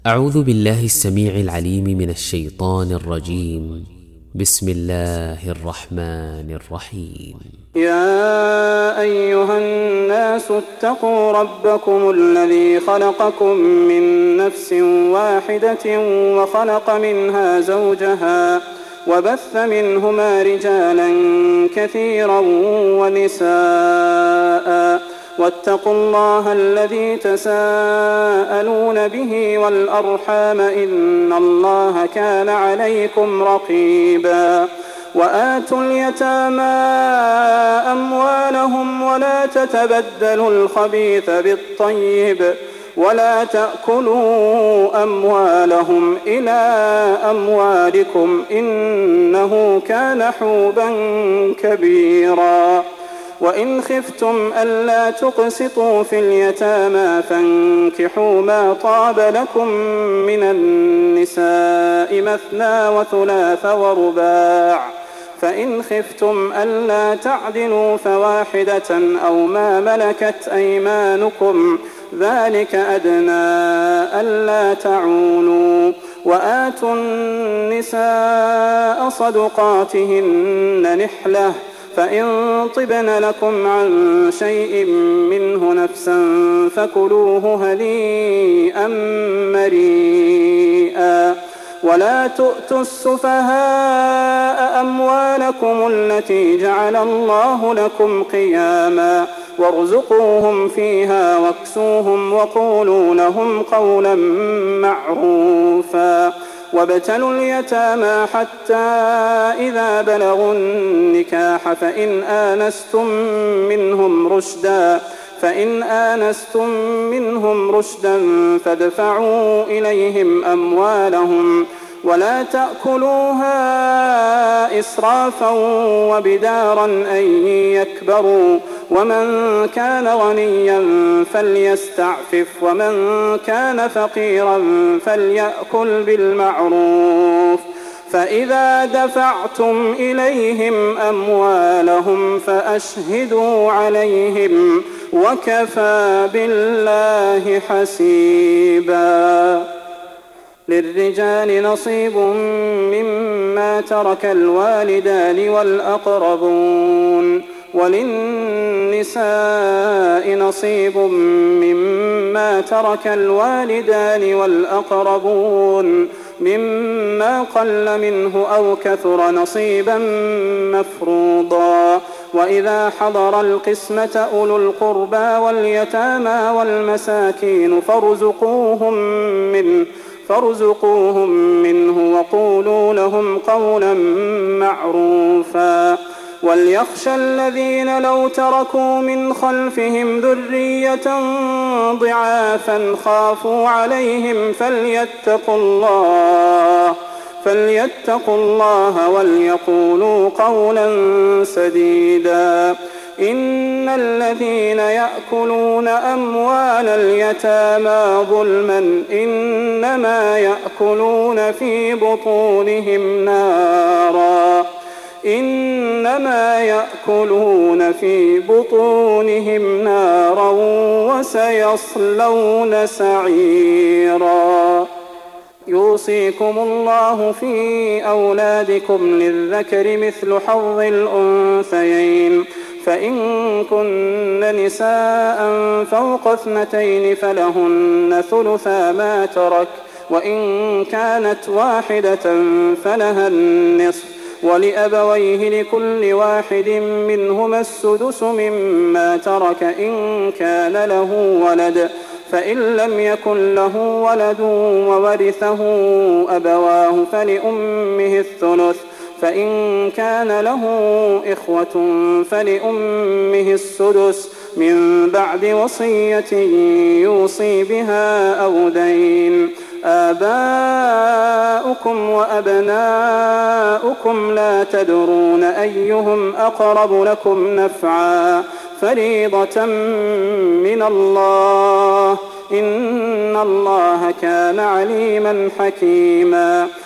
أعوذ بالله السميع العليم من الشيطان الرجيم. بسم الله الرحمن الرحيم. يا أيها الناس اتقوا ربكم الذي خلقكم من نفس واحدة وخلق منها زوجها وبث منهما رجالا كثيرا ونساء واتقوا الله الذي تساءلون به والأرحام إن الله كان عليكم رقيبا. وآتوا اليتامى أموالهم ولا تتبدلوا الخبيث بالطيب ولا تأكلوا أموالهم إلى أموالكم إنه كان حوبا كبيرا. وإن خفتم ألا تقسطوا في اليتامى فانكحوا ما طاب لكم من النساء مثنى وثلاث ورباع، فإن خفتم ألا تعدلوا فواحدة أو ما ملكت أيمانكم ذلك أدنى ألا تعولوا. وآتوا النساء صدقاتهن نحلة، فإن طبن لكم عن شيء منه نفسا فكلوه هنيئا مريئا. ولا تؤتوا السفهاء أموالكم التي جعل الله لكم قياما وارزقوهم فيها واكسوهم وقولوا لهم قولا معروفا. وابتلوا اليتامى حتى إذا بلغوا النكاح فإن آنستم منهم رشدا فادفعوا إليهم أموالهم ولا تأكلوها إسرافا وبدارا أن يكبروا. ومن كان غنيا فليستعفف ومن كان فقيرا فليأكل بالمعروف. فإذا دفعتم إليهم أموالهم فأشهدوا عليهم وكفى بالله حسيبا. للرجال نصيب مما ترك الوالدان والأقربون وللنساء نصيب مما ترك الوالدان والأقربون مما قل منه أو كثر نصيبا مفروضا. وإذا حضر القسمة أولو القربى واليتامى والمساكين فارزقوهم منه وقولوا لهم قولا معروفا. وليخشى الذين لو تركوا من خلفهم ذرية ضعافا خافوا عليهم فليتقوا الله وليقولوا قولا سديدا. إن الذين يأكلون أموال اليتامى ظلما إنما يأكلون في بطونهم نارا وسيصلون سعيرا. يوصيكم الله في أولادكم للذكر مثل حظ الأنثيين، فإن كن نساء فوق 2 فلهن ثلثا ما ترك، وإن كانت واحدة فلها النصف، ولأبويه لكل واحد منهما السدس مما ترك إن كان له ولد، فإن لم يكن له ولد وورثه أبواه فلأمه الثلث، فإن كان له إخوة فلأمه السدس من بعد وصية يوصي بها أو دين. آباؤكم وأبناؤكم لا تدرون أيهم أقرب لكم نفعا فريضة من الله إن الله كان عليما حكيما.